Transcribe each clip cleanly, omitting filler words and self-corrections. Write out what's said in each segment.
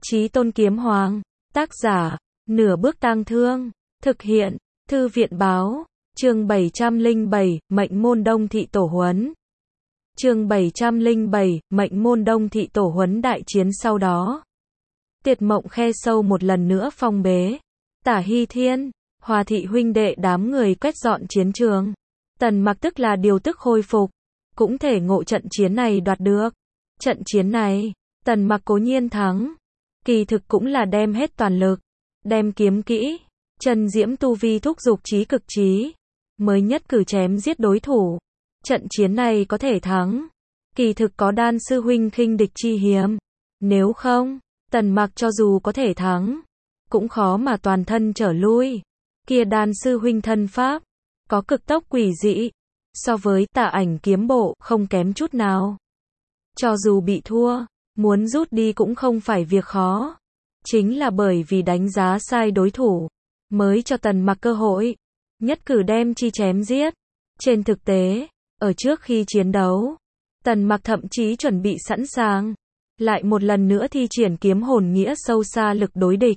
Chí Tôn Kiếm Hoàng. Tác giả, Nửa Bước Tang Thương. Thực hiện, Thư viện Báo. Chương 707, Mệnh Môn Đông Thị Tổ Huấn. Chương 707, Mệnh Môn Đông Thị Tổ Huấn. Đại chiến sau đó, Tiệt Mộng Khe Sâu một lần nữa phong bế. Tả Hy Thiên, Hòa thị huynh đệ đám người quét dọn chiến trường. Tần Mặc tức là điều tức khôi phục, cũng thể ngộ trận chiến này đoạt được. Trận chiến này, Tần Mặc cố nhiên thắng, kỳ thực cũng là đem hết toàn lực, đem kiếm kỹ, chân diễm tu vi thúc dục chí cực trí, mới nhất cử chém giết đối thủ. Trận chiến này có thể thắng, kỳ thực có Đan sư huynh khinh địch chi hiểm. Nếu không, Tần Mặc cho dù có thể thắng, cũng khó mà toàn thân trở lui. Kia Đan sư huynh thân pháp có cực tốc quỷ dị, so với Tà Ảnh kiếm bộ không kém chút nào. Cho dù bị thua, muốn rút đi cũng không phải việc khó. Chính là bởi vì đánh giá sai đối thủ, mới cho Tần Mặc cơ hội, nhất cử đem chi chém giết. Trên thực tế, ở trước khi chiến đấu, Tần Mặc thậm chí chuẩn bị sẵn sàng, lại một lần nữa thi triển kiếm hồn nghĩa sâu xa lực đối địch.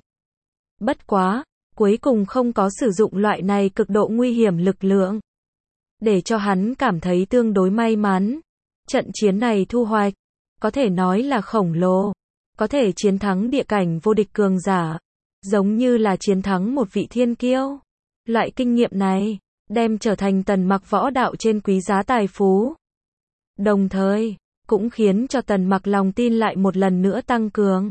Bất quá, cuối cùng không có sử dụng loại này cực độ nguy hiểm lực lượng, để cho hắn cảm thấy tương đối may mắn. Trận chiến này thu hoạch, có thể nói là khổng lồ, có thể chiến thắng địa cảnh vô địch cường giả, giống như là chiến thắng một vị thiên kiêu. Loại kinh nghiệm này, đem trở thành Tần Mặc võ đạo trên quý giá tài phú. Đồng thời, cũng khiến cho Tần Mặc lòng tin lại một lần nữa tăng cường.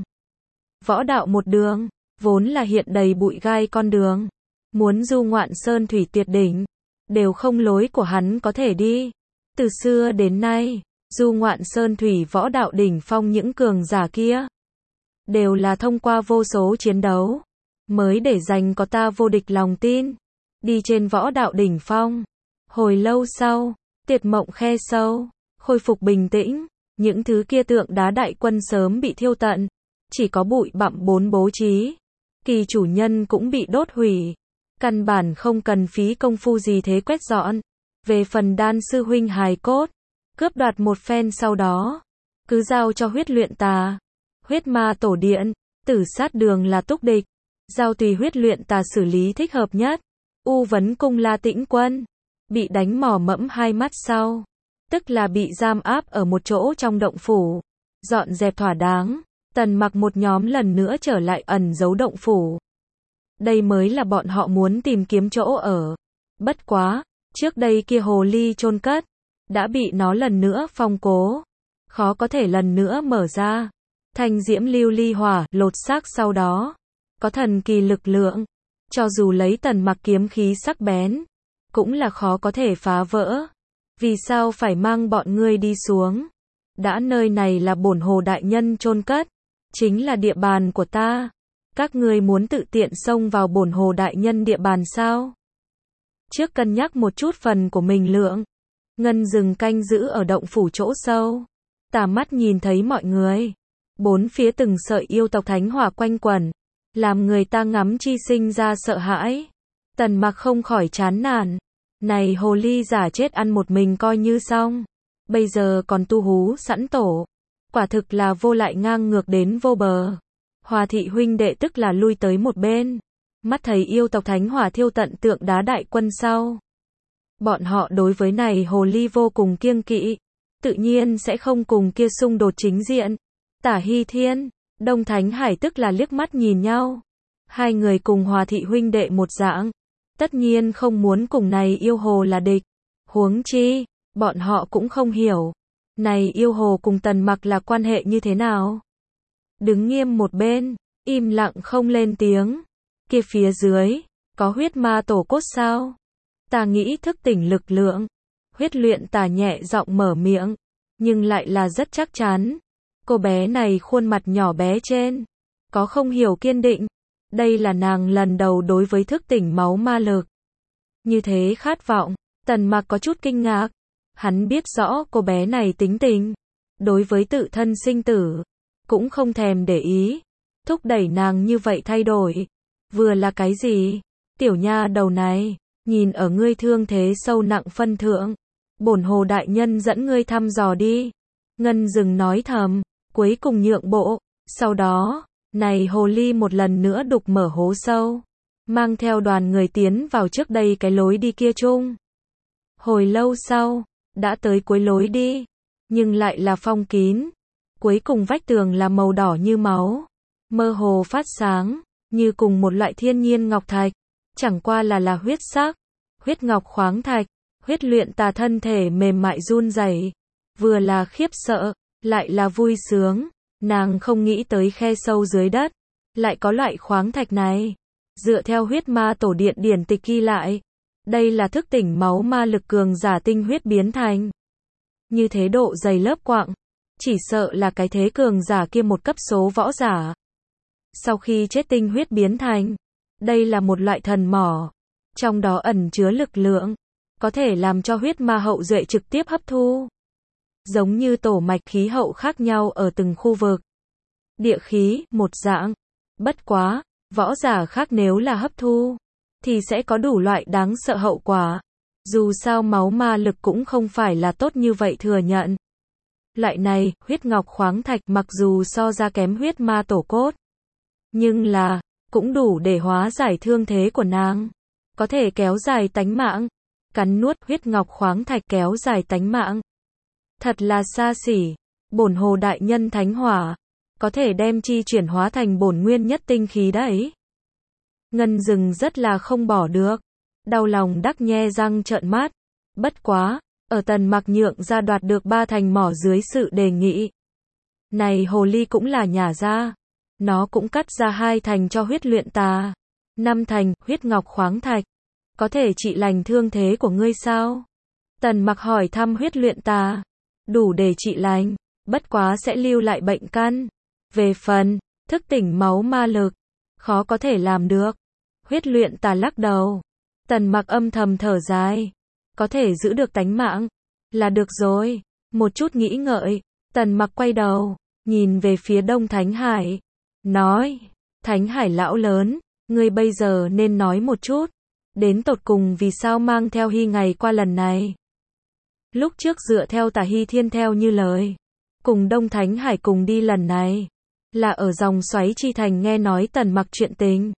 Võ đạo một đường, vốn là hiện đầy bụi gai con đường, muốn du ngoạn sơn thủy tuyệt đỉnh, đều không lối của hắn có thể đi. Từ xưa đến nay, du ngoạn sơn thủy võ đạo đỉnh phong những cường giả kia, đều là thông qua vô số chiến đấu, mới để giành có ta vô địch lòng tin, đi trên võ đạo đỉnh phong. Hồi lâu sau, Tiệt Mộng Khe Sâu khôi phục bình tĩnh, những thứ kia tượng đá đại quân sớm bị thiêu tận, chỉ có bụi bặm bốn bố trí. Kỳ chủ nhân cũng bị đốt hủy, căn bản không cần phí công phu gì thế quét dọn. Về phần Đan sư huynh hài cốt, cướp đoạt một phen sau đó, cứ giao cho huyết luyện tà, huyết ma tổ điện, tử sát đường là túc địch, giao tùy huyết luyện tà xử lý thích hợp nhất. U Vấn Cung La Tĩnh Quân bị đánh mỏ mẫm hai mắt sau, tức là bị giam áp ở một chỗ trong động phủ, dọn dẹp thỏa đáng. Tần Mặc một nhóm lần nữa trở lại ẩn giấu động phủ. Đây mới là bọn họ muốn tìm kiếm chỗ ở. Bất quá, trước đây kia hồ ly chôn cất, đã bị nó lần nữa phong cố, khó có thể lần nữa mở ra. Thanh diễm lưu ly hỏa lột xác sau đó, có thần kỳ lực lượng, cho dù lấy Tần Mặc kiếm khí sắc bén, cũng là khó có thể phá vỡ. Vì sao phải mang bọn ngươi đi xuống? Đã nơi này là bổn hồ đại nhân chôn cất, chính là địa bàn của ta. Các ngươi muốn tự tiện xông vào bổn hồ đại nhân địa bàn sao? Trước cân nhắc một chút phần của mình lượng, Ngân dừng canh giữ ở động phủ chỗ sâu, tà mắt nhìn thấy mọi người. Bốn phía từng sợi yêu tộc thánh hỏa quanh quẩn, làm người ta ngắm chi sinh ra sợ hãi. Tần Mặc không khỏi chán nản. Này hồ ly giả chết ăn một mình coi như xong, bây giờ còn tu hú sẵn tổ, quả thực là vô lại ngang ngược đến vô bờ. Hòa thị huynh đệ tức là lui tới một bên, mắt thấy yêu tộc thánh hỏa thiêu tận tượng đá đại quân sau. Bọn họ đối với này hồ ly vô cùng kiêng kỵ, tự nhiên sẽ không cùng kia xung đột chính diện. Tả Hy Thiên, Đông Thánh Hải tức là liếc mắt nhìn nhau. Hai người cùng Hòa thị huynh đệ một dạng, tất nhiên không muốn cùng này yêu hồ là địch. Huống chi, bọn họ cũng không hiểu, này yêu hồ cùng Tần Mặc là quan hệ như thế nào. Đứng nghiêm một bên, im lặng không lên tiếng. Kia phía dưới, có huyết ma tổ cốt sao? Ta nghĩ thức tỉnh lực lượng. Huyết luyện tà nhẹ giọng mở miệng, nhưng lại là rất chắc chắn. Cô bé này khuôn mặt nhỏ bé trên, có không hiểu kiên định. Đây là nàng lần đầu đối với thức tỉnh máu ma lực như thế khát vọng. Tần Mặc có chút kinh ngạc. Hắn biết rõ cô bé này tính tình, đối với tự thân sinh tử, cũng không thèm để ý. Thúc đẩy nàng như vậy thay đổi, vừa là cái gì? Tiểu nha đầu này, nhìn ở ngươi thương thế sâu nặng phân thượng, bổn hồ đại nhân dẫn ngươi thăm dò đi. Ngân dừng nói thầm, cuối cùng nhượng bộ. Sau đó, Này hồ ly một lần nữa đục mở hố sâu, mang theo đoàn người tiến vào trước đây cái lối đi kia chung. Hồi lâu sau, đã tới cuối lối đi, nhưng lại là phong kín. Cuối cùng vách tường là màu đỏ như máu, mơ hồ phát sáng, như cùng một loại thiên nhiên ngọc thạch, chẳng qua là huyết sắc, huyết ngọc khoáng thạch. Huyết Luyện Tà thân thể mềm mại run rẩy, vừa là khiếp sợ, lại là vui sướng, nàng không nghĩ tới khe sâu dưới đất, lại có loại khoáng thạch này. Dựa theo huyết ma tổ điện điển tịch ghi lại, đây là thức tỉnh máu ma lực cường giả tinh huyết biến thành. Như thế độ dày lớp quặng, chỉ sợ là cái thế cường giả kia một cấp số võ giả. Sau khi chết tinh huyết biến thành, đây là một loại thần mỏ, trong đó ẩn chứa lực lượng, có thể làm cho huyết ma hậu duệ trực tiếp hấp thu. Giống như tổ mạch khí hậu khác nhau ở từng khu vực. Địa khí, một dạng. Bất quá, võ giả khác nếu là hấp thu, thì sẽ có đủ loại đáng sợ hậu quả. Dù sao máu ma lực cũng không phải là tốt như vậy thừa nhận. Loại này, huyết ngọc khoáng thạch mặc dù so ra kém huyết ma tổ cốt, nhưng là, cũng đủ để hóa giải thương thế của nàng. Có thể kéo dài tánh mạng. Cắn nuốt huyết ngọc khoáng thạch kéo dài tánh mạng. Thật là xa xỉ. Bổn hồ đại nhân thánh hỏa, có thể đem chi chuyển hóa thành bổn nguyên nhất tinh khí đấy. Ngân Dừng rất là không bỏ được. Đau lòng đắc nhe răng trợn mắt. Bất quá, ở Tần Mặc nhượng ra đoạt được 3 thành mỏ dưới sự đề nghị. Này hồ ly cũng là nhả ra. Nó cũng cắt ra 2 thành cho Huyết Luyện Tà. 5 thành, huyết ngọc khoáng thạch. Có thể trị lành thương thế của ngươi sao? Tần Mặc hỏi thăm Huyết Luyện Tà. Đủ để trị lành, bất quá sẽ lưu lại bệnh căn. Về phần, thức tỉnh máu ma lực, khó có thể làm được. Huyết Luyện Tà lắc đầu. Tần Mặc âm thầm thở dài. Có thể giữ được tánh mạng, là được rồi. Một chút nghĩ ngợi, Tần Mặc quay đầu, nhìn về phía Đông Thánh Hải. Nói, Thánh Hải lão lớn, ngươi bây giờ nên nói một chút. Đến tột cùng vì sao mang theo Hy ngày qua lần này. Lúc trước dựa theo Tả Hy Thiên theo như lời, cùng Đông Thánh Hải cùng đi lần này, là ở dòng xoáy chi thành nghe nói Tần Mặc chuyện tình.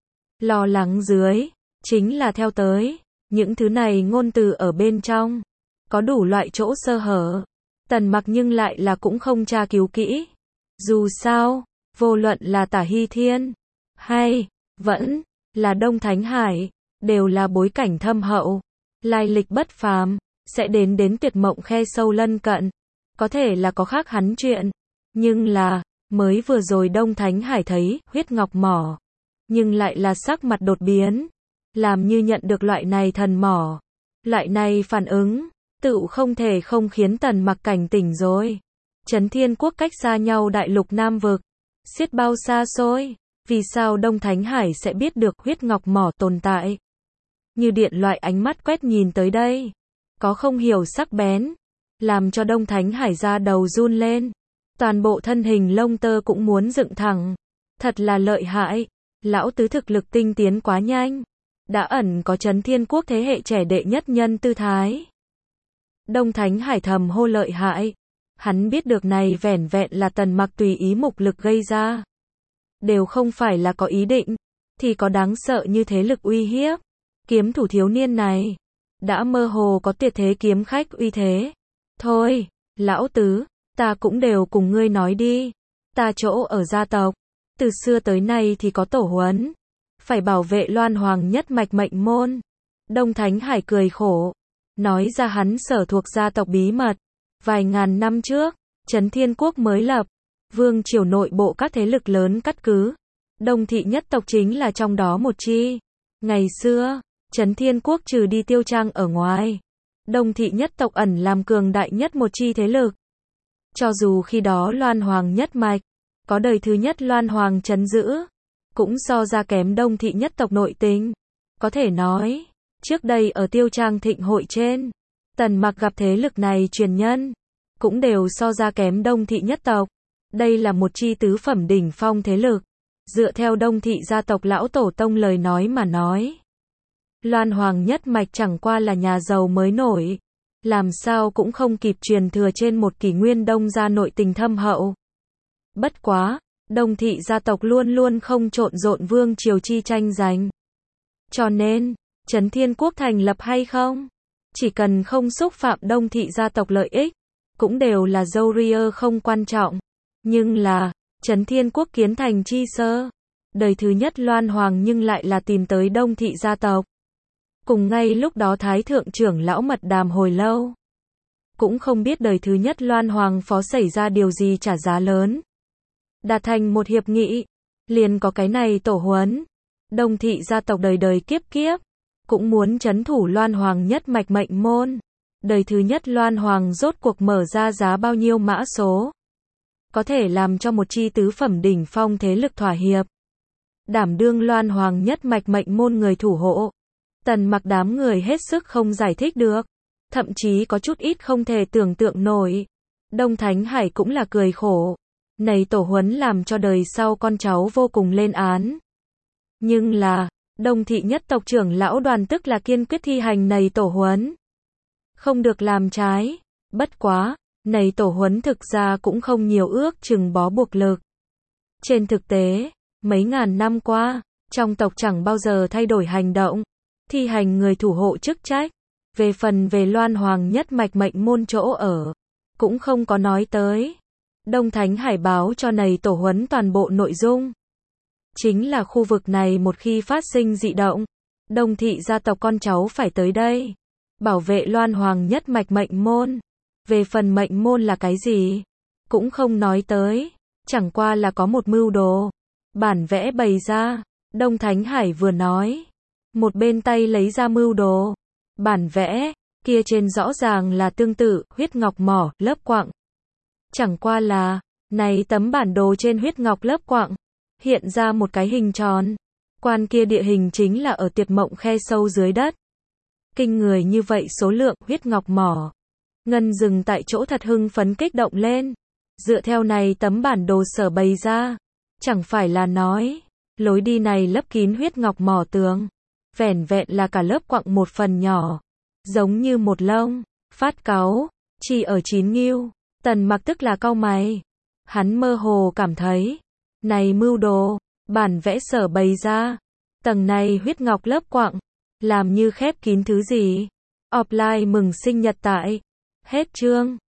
Lo lắng dưới, chính là theo tới, những thứ này ngôn từ ở bên trong, có đủ loại chỗ sơ hở. Tần Mặc nhưng lại là cũng không tra cứu kỹ. Dù sao, vô luận là Tả Hy Thiên, hay, vẫn, là Đông Thánh Hải, đều là bối cảnh thâm hậu, lai lịch bất phàm, sẽ đến tuyệt mộng khe sâu lân cận. Có thể là có khác hắn chuyện, nhưng là, mới vừa rồi Đông Thánh Hải thấy huyết ngọc mỏ, nhưng lại là sắc mặt đột biến, làm như nhận được loại này thần mỏ. Loại này phản ứng, tự không thể không khiến Tần Mặc cảnh tỉnh rồi. Trấn Thiên Quốc cách xa nhau đại lục Nam Vực, xiết bao xa xôi, vì sao Đông Thánh Hải sẽ biết được huyết ngọc mỏ tồn tại? Như điện loại ánh mắt quét nhìn tới đây, có không hiểu sắc bén, làm cho Đông Thánh Hải ra đầu run lên. Toàn bộ thân hình lông tơ cũng muốn dựng thẳng. Thật là lợi hại, lão tứ thực lực tinh tiến quá nhanh, đã ẩn có Trấn Thiên Quốc thế hệ trẻ đệ nhất nhân tư thái. Đông Thánh Hải thầm hô lợi hại, hắn biết được này vẻn vẹn là Tần Mặc tùy ý mục lực gây ra. Đều không phải là có ý định, thì có đáng sợ như thế lực uy hiếp. Kiếm thủ thiếu niên này, đã mơ hồ có tuyệt thế kiếm khách uy thế. Thôi, lão tứ, ta cũng đều cùng ngươi nói đi. Ta chỗ ở gia tộc, từ xưa tới nay thì có tổ huấn, phải bảo vệ Loan Hoàng nhất mạch mệnh môn. Đông Thánh Hải cười khổ, nói ra hắn sở thuộc gia tộc bí mật. Vài ngàn năm trước, Trấn Thiên Quốc mới lập, vương triều nội bộ các thế lực lớn cắt cứ. Đông thị nhất tộc chính là trong đó một chi. Ngày xưa, Trấn Thiên Quốc trừ đi Tiêu Trang ở ngoài, Đông thị nhất tộc ẩn làm cường đại nhất một chi thế lực. Cho dù khi đó Loan Hoàng nhất mạch, có đời thứ nhất Loan Hoàng trấn giữ, cũng so ra kém Đông thị nhất tộc nội tình. Có thể nói, trước đây ở Tiêu Trang thịnh hội trên, Tần Mặc gặp thế lực này truyền nhân, cũng đều so ra kém Đông thị nhất tộc. Đây là một chi tứ phẩm đỉnh phong thế lực. Dựa theo Đông thị gia tộc lão tổ tông lời nói mà nói, Loan Hoàng nhất mạch chẳng qua là nhà giàu mới nổi, làm sao cũng không kịp truyền thừa trên một kỷ nguyên Đông gia nội tình thâm hậu. Bất quá, Đông thị gia tộc luôn luôn không trộn rộn vương triều chi tranh giành. Cho nên, Trấn Thiên Quốc thành lập hay không, chỉ cần không xúc phạm Đông thị gia tộc lợi ích, cũng đều là dâu ria không quan trọng. Nhưng là, Trấn Thiên Quốc kiến thành chi sơ, đời thứ nhất Loan Hoàng nhưng lại là tìm tới Đông thị gia tộc. Cùng ngay lúc đó Thái thượng trưởng lão mật đàm hồi lâu. Cũng không biết đời thứ nhất Loan Hoàng phó xảy ra điều gì trả giá lớn. Đạt thành một hiệp nghị, liền có cái này tổ huấn. Đông thị gia tộc đời đời kiếp kiếp, cũng muốn trấn thủ Loan Hoàng nhất mạch mệnh môn. Đời thứ nhất Loan Hoàng rốt cuộc mở ra giá bao nhiêu mã số, có thể làm cho một chi tứ phẩm đỉnh phong thế lực thỏa hiệp. Đảm đương Loan Hoàng nhất mạch mệnh môn người thủ hộ. Tần Mặc đám người hết sức không giải thích được, thậm chí có chút ít không thể tưởng tượng nổi. Đông Thánh Hải cũng là cười khổ. Này tổ huấn làm cho đời sau con cháu vô cùng lên án. Nhưng là, Đông thị nhất tộc trưởng lão đoàn tức là kiên quyết thi hành này tổ huấn. Không được làm trái. Bất quá, này tổ huấn thực ra cũng không nhiều ước chừng bó buộc lực. Trên thực tế, mấy ngàn năm qua, trong tộc chẳng bao giờ thay đổi hành động, thi hành người thủ hộ chức trách. Về phần về Loan Hoàng nhất mạch mệnh môn chỗ ở, cũng không có nói tới. Đông Thánh Hải báo cho này tổ huấn toàn bộ nội dung. Chính là khu vực này một khi phát sinh dị động, Đông thị gia tộc con cháu phải tới đây, bảo vệ Loan Hoàng nhất mạch mệnh môn. Về phần mệnh môn là cái gì, cũng không nói tới, chẳng qua là có một mưu đồ, bản vẽ bày ra. Đông Thánh Hải vừa nói, một bên tay lấy ra mưu đồ, bản vẽ, kia trên rõ ràng là tương tự, huyết ngọc mỏ, lớp quặng. Chẳng qua là, này tấm bản đồ trên huyết ngọc lớp quặng, hiện ra một cái hình tròn. Quan kia địa hình chính là ở Tiệt Mộng khe sâu dưới đất. Kinh người như vậy số lượng huyết ngọc mỏ. Ngân dừng tại chỗ thật hưng phấn kích động lên. Dựa theo này tấm bản đồ sở bày ra, chẳng phải là nói, lối đi này lấp kín huyết ngọc mỏ tường. Vẻn vẹn là cả lớp quặng một phần nhỏ. Giống như một lông, phát cáu, chỉ ở chín nghiêu. Tần Mặc tức là cau mày. Hắn mơ hồ cảm thấy, này mưu đồ, bản vẽ sở bày ra, tầng này huyết ngọc lớp quặng, làm như khép kín thứ gì. Offline mừng sinh nhật tại. Hết chương.